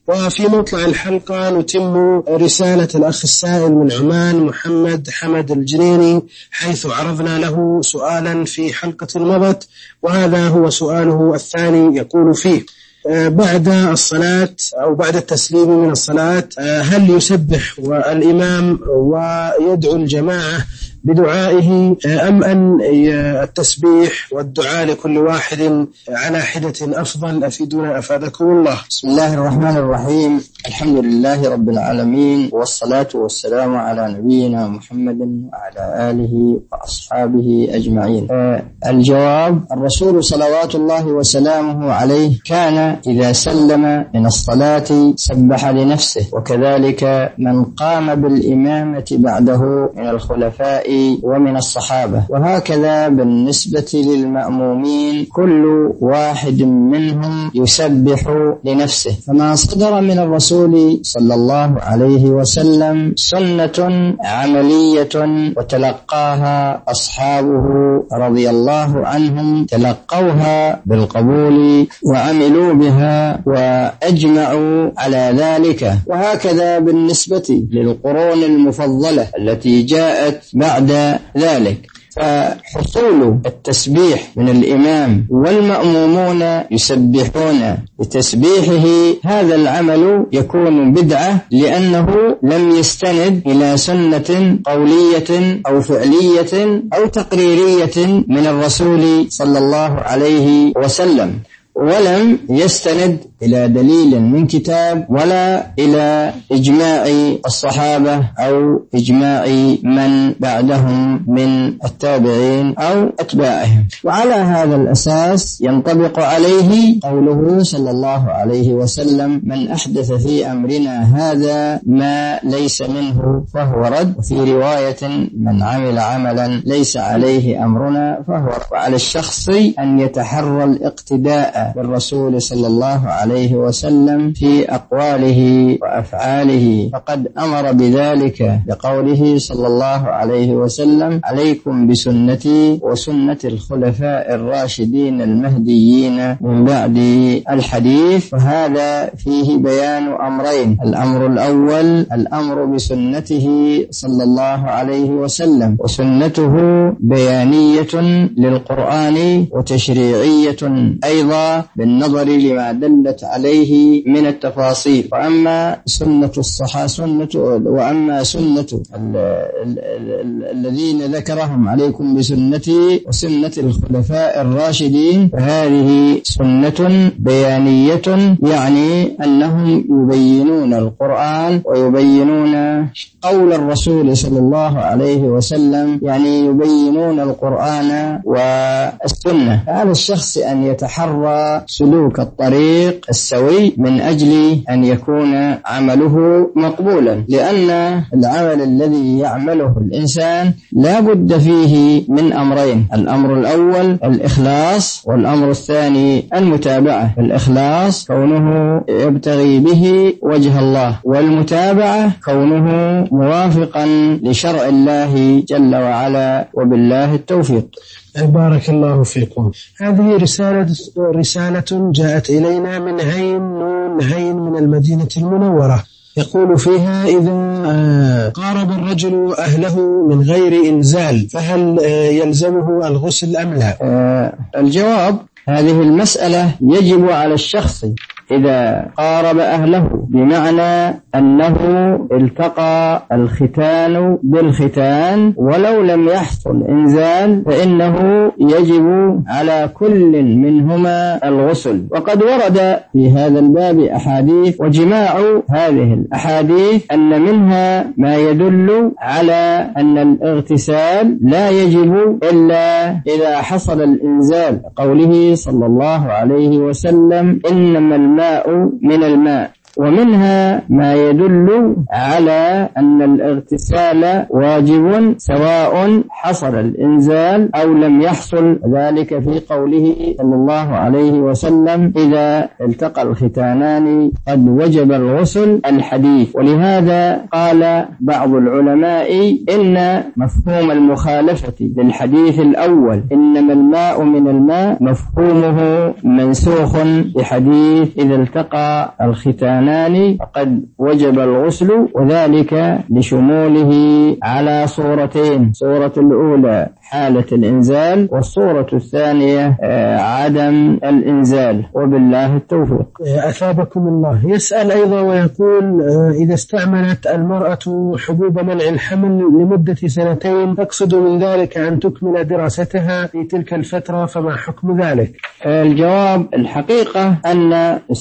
وفي مطلع الحلقة نتم رسالة الأخ السائل من عمان محمد حمد الجنيني، حيث عرضنا له سؤالا في حلقة مضت، وهذا هو سؤاله الثاني. يقول فيه: بعد الصلاة أو بعد التسليم من الصلاة هل يسبح الإمام ويدعو الجماعة بدعائه، أم أن التسبيح والدعاء لكل واحد على حدة أفضل؟ أفيدونا أفادكم الله. بسم الله الرحمن الرحيم. الحمد لله رب العالمين، والصلاة والسلام على نبينا محمد وعلى آله وأصحابه أجمعين. الجواب: الرسول صلوات الله وسلامه عليه كان إذا سلم من الصلاة سبح لنفسه، وكذلك من قام بالإمامة بعده من الخلفاء ومن الصحابة، وهكذا بالنسبة للمأمومين كل واحد منهم يسبح لنفسه. فما صدر من الرسول صلى الله عليه وسلم سنة عملية وتلقاها أصحابه رضي الله عنهم، تلقوها بالقبول وعملوا بها وأجمعوا على ذلك. وهكذا بالنسبة للقرون المفضلة التي جاءت بعد ذلك، فحصول التسبيح من الإمام والمأمومون يسبحون بتسبيحه، هذا العمل يكون بدعة، لأنه لم يستند إلى سنة قولية أو فعلية أو تقريرية من الرسول صلى الله عليه وسلم، ولم يستند إلى دليل من كتاب ولا إلى إجماع الصحابة أو إجماع من بعدهم من التابعين أو أتباعهم. وعلى هذا الأساس ينطبق عليه قوله صلى الله عليه وسلم: من أحدث في أمرنا هذا ما ليس منه فهو رد، وفي رواية: من عمل عملا ليس عليه أمرنا فهو رد. وعلى الشخص أن يتحرى الاقتداء بالرسول صلى الله عليه وسلم في أقواله وأفعاله، فقد أمر بذلك بقوله صلى الله عليه وسلم: عليكم بسنتي وسنة الخلفاء الراشدين المهديين من بعد. الحديث وهذا فيه بيان أمرين: الأمر الأول الأمر بسنته صلى الله عليه وسلم، وسنته بيانية للقرآن وتشريعية أيضا بالنظر لما دلت عليه من التفاصيل. وأما سنة الذين ذكرهم: عليكم بسنتي وسنة الخلفاء الراشدين، فهذه سنة بيانية، يعني أنهم يبينون القرآن ويبينون قول الرسول صلى الله عليه وسلم، يعني يبينون القرآن والسنة. على الشخص أن يتحرى سلوك الطريق السوي من أجل أن يكون عمله مقبولا، لأن العمل الذي يعمله الإنسان لا بد فيه من أمرين: الأمر الأول الإخلاص، والأمر الثاني المتابعة. الإخلاص كونه يبتغي به وجه الله، والمتابعة كونه موافقا لشرع الله جل وعلا، وبالله التوفيق. بارك الله فيكم. هذه رسالة جاءت إلينا من هين من المدينة المنورة، يقول فيها: إذا قارب الرجل أهله من غير إنزال فهل يلزمه الغسل أم لا؟ الجواب: هذه المسألة يجب على الشخص إذا قارب أهله، بمعنى أنه التقى الختان بالختان ولو لم يحصل إنزال، فإنه يجب على كل منهما الغسل. وقد ورد في هذا الباب أحاديث، وجماع هذه الأحاديث أن منها ما يدل على أن الاغتسال لا يجب إلا إذا حصل الإنزال، قوله صلى الله عليه وسلم: إنما الماء من الماء. ومنها ما يدل على أن الاغتسال واجب سواء حصل الإنزال أو لم يحصل، ذلك في قوله صلى الله عليه وسلم: إذا التقى الختانان قد وجب الغسل، الحديث. ولهذا قال بعض العلماء إن مفهوم المخالفة للحديث الأول إنما الماء من الماء مفهومه منسوخ بحديث إذا التقى الختانان اثنان فقد وجب الغسل، وذلك لشموله على صورتين: صورة الأولى حالة الإنزال، والصورة الثانية عدم الإنزال، وبالله التوفيق. أثابكم الله. يسأل أيضا ويقول: إذا استعملت المرأة حبوب منع الحمل لمدة 2 تقصد من ذلك أن تكمل دراستها في تلك الفترة، فما حكم ذلك؟ الجواب: الحقيقة أن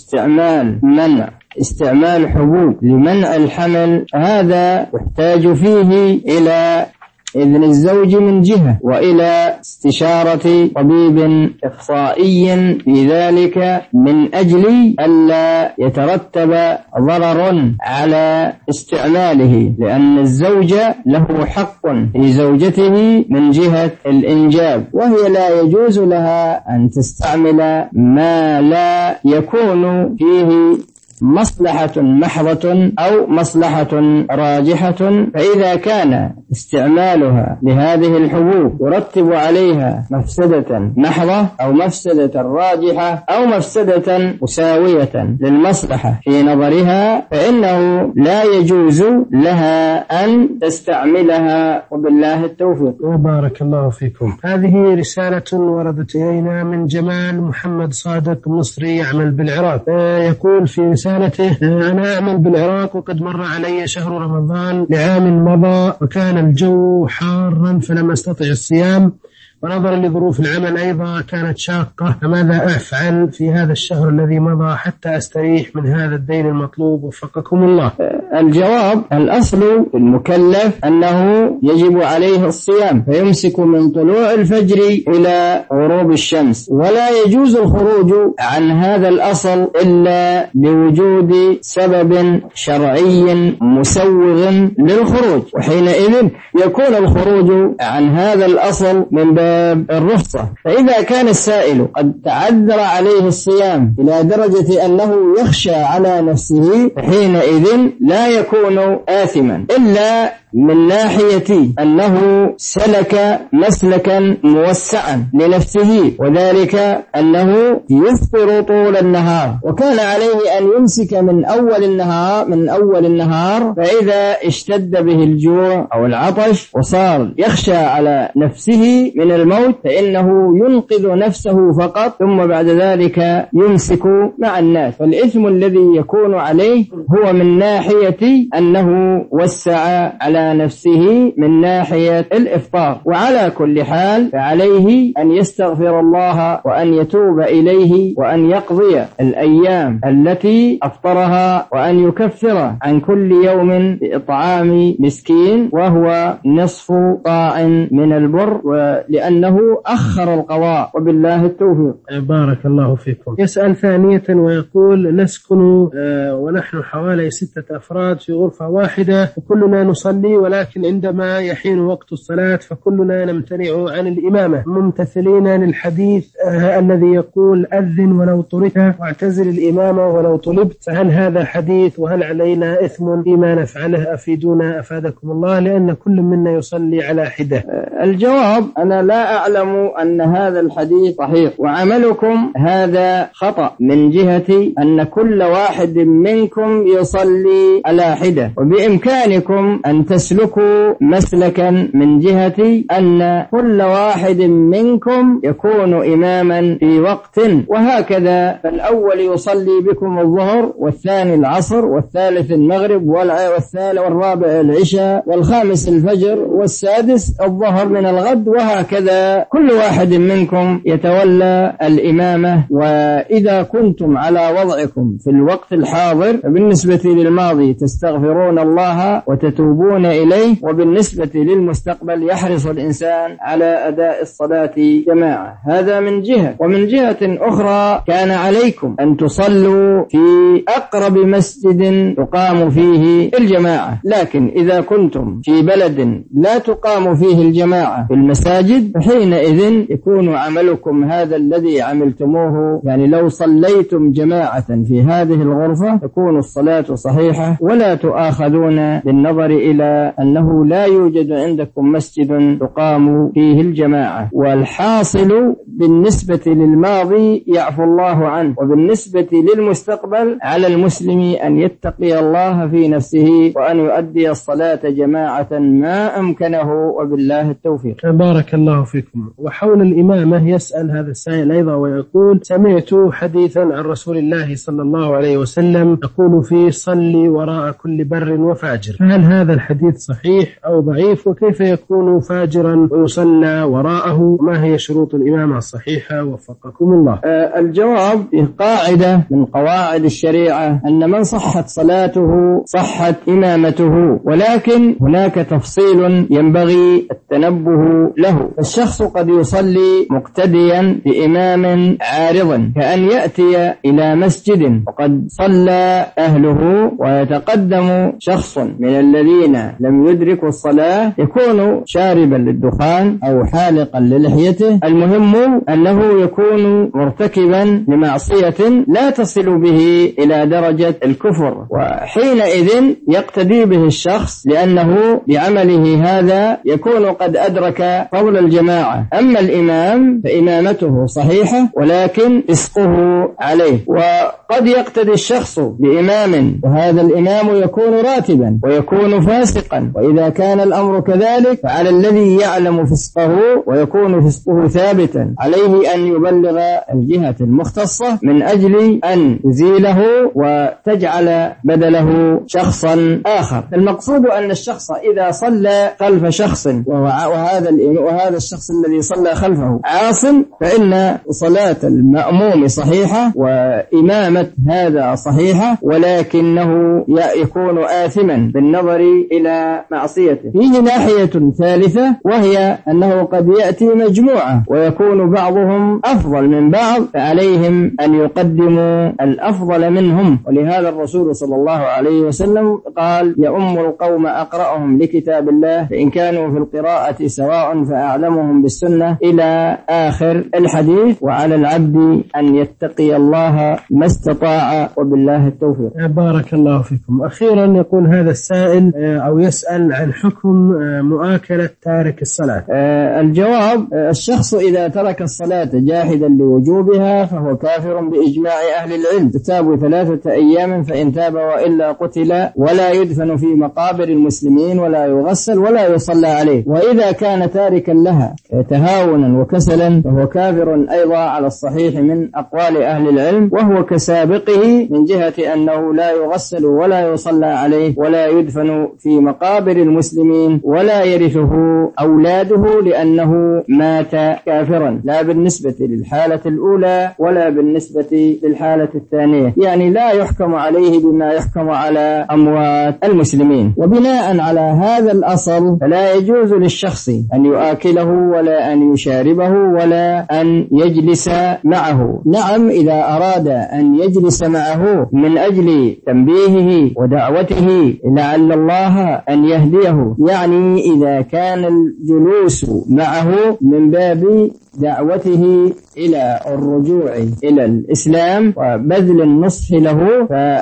استعمال حبوب لمنع الحمل هذا يحتاج فيه إلى إذن الزوج من جهة، وإلى استشارة طبيب إخصائي في ذلك من أجل ألا يترتب ضرر على استعماله، لأن الزوج له حق في زوجته من جهة الإنجاب، وهي لا يجوز لها أن تستعمل ما لا يكون فيه مصلحة محضة أو مصلحة راجحة. فإذا كان استعمالها لهذه الحبوب يرتب عليها مفسدة محضة أو مفسدة راجحة أو مفسدة مساوية للمصلحة في نظرها، فإنه لا يجوز لها أن تستعملها، وبالله التوفيق. وبارك الله فيكم. هذه رسالة وردت إلينا من جمال محمد صادق، مصري يعمل بالعراق. يقول في رسالته: أنا أعمل بالعراق وقد مر علي شهر رمضان لعام مضى، وكان الجو حارا فلم أستطع الصيام، ونظرا لظروف العمل أيضا كانت شاقة، فماذا أفعل في هذا الشهر الذي مضى حتى أستريح من هذا الدين المطلوب؟ وفقكم الله. الجواب: الأصل المكلف أنه يجب عليه الصيام، فيمسك من طلوع الفجر إلى غروب الشمس، ولا يجوز الخروج عن هذا الأصل إلا لوجود سبب شرعي مسوغ للخروج، وحينئذ يكون الخروج عن هذا الأصل من باب الرخصة. فإذا كان السائل قد تعذر عليه الصيام إلى درجة أنه يخشى على نفسه، فحينئذ لا يكون آثما إلا من ناحية أنه سلك مسلكا موسعا لنفسه، وذلك أنه يفطر طول النهار، وكان عليه أن يمسك من أول النهار، فإذا اشتد به الجوع أو العطش وصار يخشى على نفسه من الموت فإنه ينقذ نفسه فقط، ثم بعد ذلك يمسك مع الناس. فالإثم الذي يكون عليه هو من ناحية أنه وسع على نفسه من ناحية الإفطار. وعلى كل حال فعليه أن يستغفر الله وأن يتوب إليه، وأن يقضي الأيام التي أفطرها، وأن يكفر عن كل يوم بإطعام مسكين، وهو نصف طاع من البر، لأنه أخر القضاء، وبالله التوفيق. بارك الله فيكم. يسأل ثانية ويقول: نسكن ونحن حوالي 6 أفراد في غرفة واحدة، وكلنا نصلي، ولكن عندما يحين وقت الصلاة فكلنا نمتنع عن الإمامة، ممتثلين للحديث الذي يقول: أذن ولو طردت واعتزل الإمامة ولو طلبت. فهل هذا حديث؟ وهل علينا إثم فيما نفعله؟ أفيدونا أفادكم الله، لأن كل منا يصلي على حدة. الجواب: أنا لا أعلم أن هذا الحديث صحيح، وعملكم هذا خطأ من جهة أن كل واحد منكم يصلي على حدة، وبإمكانكم أن تسلكوا مسلكا من جهة أن كل واحد منكم يكون إماما في وقت، وهكذا فالأول يصلي بكم الظهر، والثاني العصر، والثالث المغرب، والرابع العشاء، والخامس الفجر، والسادس الظهر من الغد، وهكذا كل واحد منكم يتولى الإمامة. وإذا كنتم على وضعكم في الوقت الحاضر بالنسبة للماضي تستغفرون الله وتتوبون إليه، وبالنسبة للمستقبل يحرص الإنسان على أداء الصلاة جماعة. هذا من جهة. ومن جهة أخرى كان عليكم أن تصلوا في أقرب مسجد تقام فيه الجماعة، لكن إذا كنتم في بلد لا تقام فيه الجماعة في المساجد فحينئذ يكون عملكم هذا الذي عملتموه، يعني لو صليتم جماعة في هذه الغرفة تكون الصلاة صحيحة، ولا تؤاخذون بالنظر إلى أنه لا يوجد عندكم مسجد تقام فيه الجماعة. والحاصل بالنسبة للماضي يعفو الله عنه، وبالنسبة للمستقبل على المسلم أن يتقي الله في نفسه وأن يؤدي الصلاة جماعة ما أمكنه، وبالله التوفيق. بارك الله فيكم. وحول الإمامة يسأل هذا السائل أيضا ويقول: سمعت حديثا عن رسول الله صلى الله عليه وسلم يقول فيه: صلي وراء كل بر وفاجر، فهل هذا الحديث صحيح أو ضعيف؟ وكيف يكون فاجرا ويصلى وراءه؟ ما هي شروط الإمامة الصحيحة وفقكم الله؟ الجواب: قاعدة من قواعد الشريعة أن من صحت صلاته صحت إمامته، ولكن هناك تفصيل ينبغي التنبه له. الشخص قد يصلي مقتديا بإمام عارض، كأن يأتي إلى مسجد وقد صلى أهله ويتقدم شخص من الذين لم يدركوا الصلاة، يكون شاربا للدخان أو حالقا للحيته، المهم أنه يكون مرتكبا لمعصية لا تصل به إلى درجة الكفر، وحينئذ يقتدي به الشخص لأنه بعمله هذا يكون قد أدرك فضل الجماعة. أما الإمام فإمامته صحيحة ولكن فسقه عليه، وقد يقتدي الشخص بإمام وهذا الإمام يكون راتبا ويكون فاسقا، وإذا كان الأمر كذلك فعلى الذي يعلم فسقه ويكون فسقه ثابتا عليه أن يبلغ الجهة المختصة من أجل أن يزيله وتجعل بدله شخصا آخر. المقصود أن الشخص إذا صلى خلف شخص وهذا الشخص الذي صلى خلفه عاص، فإن صلاة المأموم صحيحة وإمامة هذا صحيحة، ولكنه يكون آثما بالنظر إلى معصيته. فيه ناحية ثالثة، وهي أنه قد يأتي مجموعة ويكون بعضهم أفضل من بعض، فعليهم أن يقدموا الأفضل منهم، ولهذا الرسول صلى الله عليه وسلم قال: يؤم القوم أقرأهم لكتاب الله، فإن كانوا في القراءة سواء فأعلمهم بالسنة، إلى آخر الحديث. وعلى العبد أن يتقي الله ما استطاع، وبالله التوفيق. بارك الله فيكم. أخيرا يقول هذا السائل أو يسأل عن حكم مؤاكلة تارك الصلاة. الجواب: الشخص إذا ترك الصلاة جاحدا لوجوبها فهو كافر بإجماع أهل العلم، تتاب 3 أيام، فإن تاب وإلا قتل، ولا يدفن في مقابر المسلمين ولا يغسل ولا يصلى عليه. وإذا كان تاركا لها تهاونا وكسلا فهو كافر أيضا على الصحيح من أقوال أهل العلم، وهو كسابقه من جهة أنه لا يغسل ولا يصلى عليه ولا يدفن في مقابر المسلمين ولا يرثه أولاده، لأنه مات كافرا، لا بالنسبة للحالة الأولى ولا بالنسبة للحالة الثانية، يعني لا يحكم عليه بما يحكم على أموات المسلمين. وبناء على هذا الأصل فلا يجوز للشخص أن يؤكله ولا أن يشاربه ولا أن يجلس معه. نعم، إذا أراد أن يجلس معه من أجل تنبيهه ودعوته لعل الله أن يهديه، يعني إذا كان الجلوس معه من باب دعوته إلى الرجوع إلى الإسلام وبذل النصح له،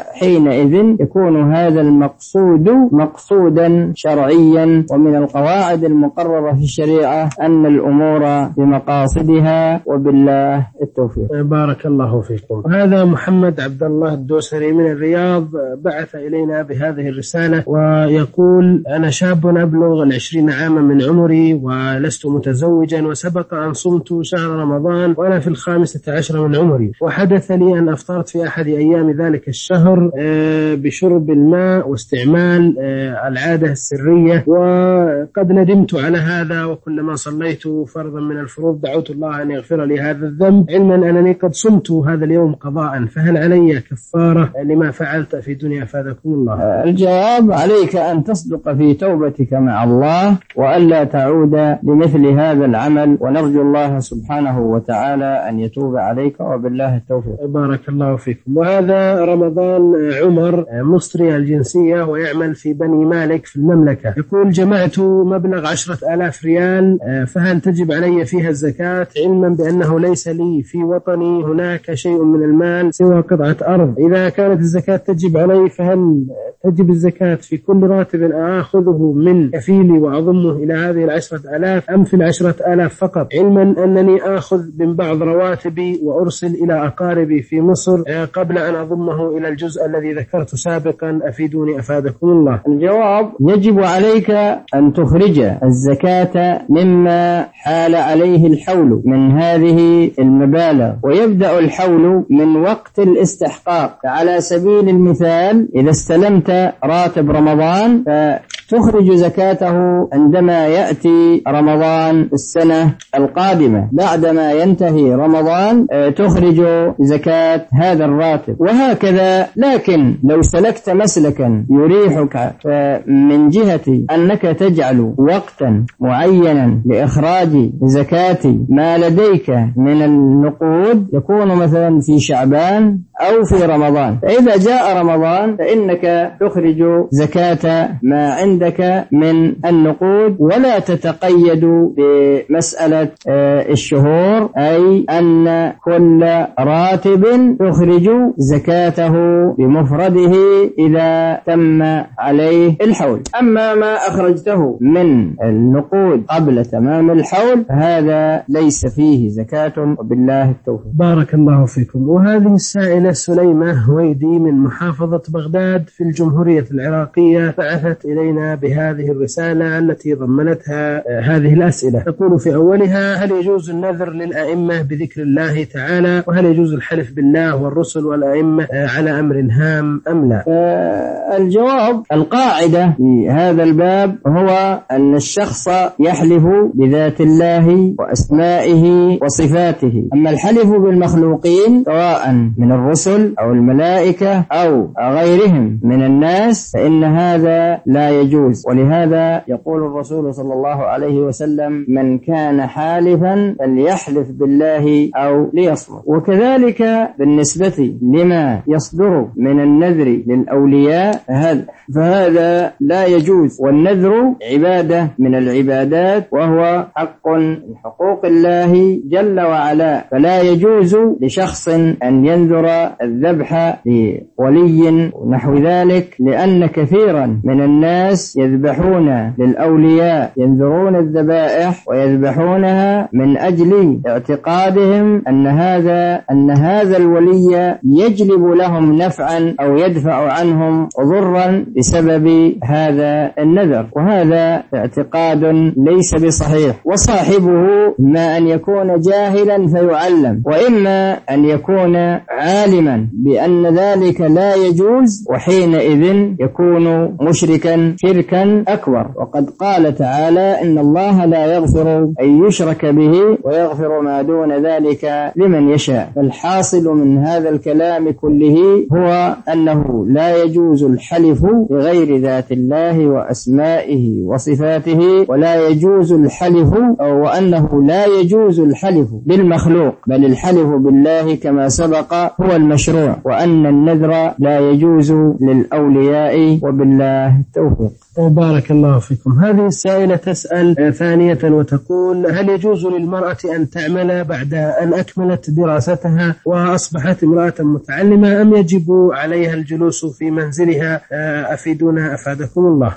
فحينئذ يكون هذا المقصود مقصودا شرعيا. ومن القواعد المقررة في الشريعة أن الأمور بمقاصدها، وبالله التوفيق. بارك الله فيكم. هذا محمد عبد الله الدوسري من الرياض بعث إلينا بهذه الرسالة ويقول: أنا شاب أبلغ 20 عاما من عمري ولست متزوجا، وسبق أن صمت شهر رمضان وأنا في 15 من عمري، وحدث لي أن أفطرت في أحد أيام ذلك الشهر بشرب الماء واستعمال العادة السرية، وقد ندمت على هذا، وكلما صليت فرضا من الفروض دعوت الله أن يغفر لي هذا الذنب، علما أنني قد صمت هذا اليوم قضاء، فهل علي كفارة لما فعلت في دنيا أفادكم الله؟ الجواب: عليك أن تصدق في توبتك مع الله وألا تعود لمثل هذا العمل، ونرجو الله سبحانه وتعالى أن يتوب عليك، وبالله التوفيق. بارك الله فيكم. وهذا رمضان عمر مصري الجنسية ويعمل في بني مالك في المملكة، يقول: جمعت مبلغ 10,000 ريال، فهل تجب علي فيها الزكاة، علما بأنه ليس لي في وطني هناك شيء من المال سوى قطعة أرض؟ إذا كانت الزكاة تجب علي فهل تجب الزكاة في كل راتب آخذه من كفيلي وأضمه إلى هذه 10,000 أم في 10,000 فقط، علما أنني آخذ من بعض رواتبي وأرسل إلى أقاربي في مصر قبل أن أضمه إلى الجزء الذي ذكرت سابقا؟ أفيدوني أفادكم الله. الجواب: يجب عليك أن تخرج الزكاة مما حال عليه الحول من هذه المبالغ، ويبدأ الحول من وقت الاستحقاق. على سبيل المثال إذا استلمت راتب رمضان فتخرج زكاته عندما يأتي رمضان السنة القادمة، بعدما ينتهي رمضان تخرج زكاة هذا الراتب، وهكذا. لكن لو سلكت مسلكا يريحك من جهة أنك تجعل وقتا معينا لإخراج زكاة ما لديك من النقود، يكون مثلا في شعبان أو في رمضان، فإذا جاء رمضان فإنك تخرج زكاة ما عندك من النقود، ولا تتقيد بمسألة الشهور، أي أن كل راتب تخرج زكاته بمفرده إذا تم عليه الحول. أما ما أخرجته من النقود قبل تمام الحول هذا ليس فيه زكاة، وبالله التوفيق. بارك الله فيكم. وهذه السائلة سليمة هويدي من محافظة بغداد في الجمهورية العراقية بعثت إلينا بهذه الرسالة التي ضمنتها هذه الأسئلة. تقول في أولها: هل يجوز النذر للأئمة بذكر الله تعالى؟ وهل يجوز الحلف بالله والرسل والأئمة على أمر هام أم لا؟ الجواب: القاعدة في هذا الباب هو أن الشخص يحلف بذات الله وأسمائه وصفاته. أما الحلف بالمخلوقين سواء من الرسل أو الملائكة أو غيرهم من الناس فإن هذا لا يجوز. ولهذا يقول الرسول صلى الله عليه وسلم: من كان حالفا فليحلف بالله أو ليصمت. وكذلك بالنسبة لما يصدر من النذر للأولياء فهذا لا يجوز. والنذر عبادة من العبادات، وهو حق من حقوق الله جل وعلا، فلا يجوز لشخص أن ينذر الذبح لولي ونحو ذلك، لأن كثيرا من الناس يذبحون للأولياء، ينذرون الذبائح ويذبحونها من أجل اعتقادهم أن هذا الولي يجلب لهم نفعا أو يدفع عنهم ضرا بسبب هذا النذر، وهذا اعتقاد ليس بصحيح. وصاحبه ما أن يكون جاهلا فيعلم، وإما أن يكون عالما بأن ذلك لا يجوز، وحينئذ يكون مشركا شركا أكبر. وقد قال تعالى: إن الله لا يغفر أن يشرك به ويغفر ما دون ذلك لمن يشاء. فالحاصل من هذا الكلام كله هو أنه لا يجوز الحلف بغير ذات الله وأسمائه وصفاته، ولا يجوز الحلف أو أنه لا يجوز الحلف بالمخلوق، بل الحلف بالله كما سبق هو المشروع، وأن النذر لا يجوز للأولياء، وبالله التوفيق. بارك الله فيكم. هذه السائلة تسأل ثانية وتقول: هل يجوز للمرأة أن تعمل بعد أن أكملت دراستها وأصبحت امرأة متعلمة، أم يجب عليها الجلوس في منزلها؟ أفيدونا أفادكم الله.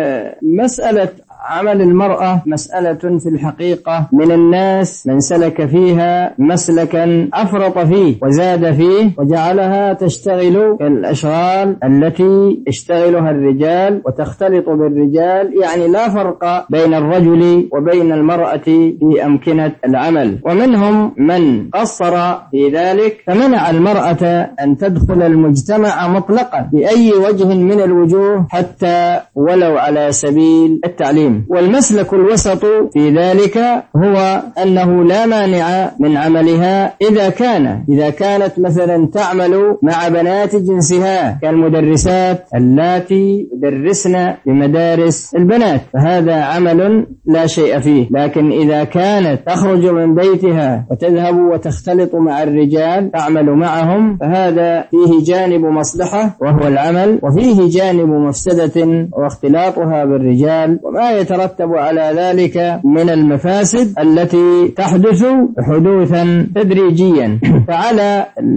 مسألة عمل المرأة مسألة في الحقيقة من الناس من سلك فيها مسلكا أفرط فيه وزاد فيه وجعلها تشتغل كالأشغال التي يشتغلها الرجال وتختلط بالرجال، يعني لا فرق بين الرجل وبين المرأة في أمكنة العمل. ومنهم من قصر في ذلك فمنع المرأة أن تدخل المجتمع مطلقا بأي وجه من الوجوه حتى ولو على سبيل التعليم. والمسلك الوسط في ذلك هو أنه لا مانع من عملها إذا كانت مثلا تعمل مع بنات جنسها كالمدرسات اللاتي يدرسن بمدارس البنات، فهذا عمل لا شيء فيه. لكن إذا كانت تخرج من بيتها وتذهب وتختلط مع الرجال تعمل معهم، فهذا فيه جانب مصلحة وهو العمل، وفيه جانب مفسدة واختلاطها بالرجال وما يترتب على ذلك من المفاسد التي تحدث حدوثا تدريجيا. فعلى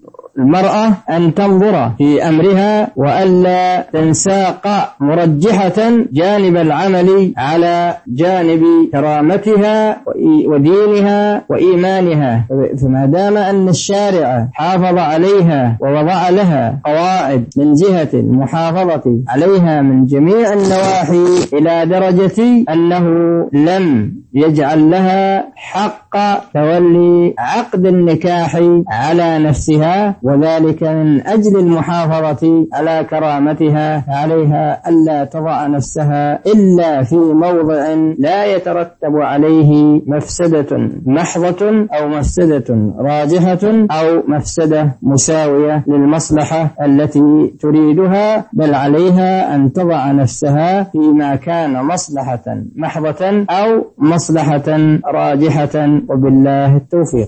المرأة أن تنظر في أمرها وألا تنساق مرجحة جانب العمل على جانب كرامتها ودينها وإيمانها. فما دام أن الشارع حافظ عليها ووضع لها قواعد من جهة المحافظة عليها من جميع النواحي إلى درجة أنه لم يجعل لها حق تولي عقد النكاح على نفسها، وذلك من أجل المحافظة على كرامتها، عليها ألا تضع نفسها إلا في موضع لا يترتب عليه مفسدة محضة أو مفسدة راجحة أو مفسدة مساوية للمصلحة التي تريدها، بل عليها أن تضع نفسها فيما كان مصلحة محضة أو مصلحة راجحة، وبالله التوفيق.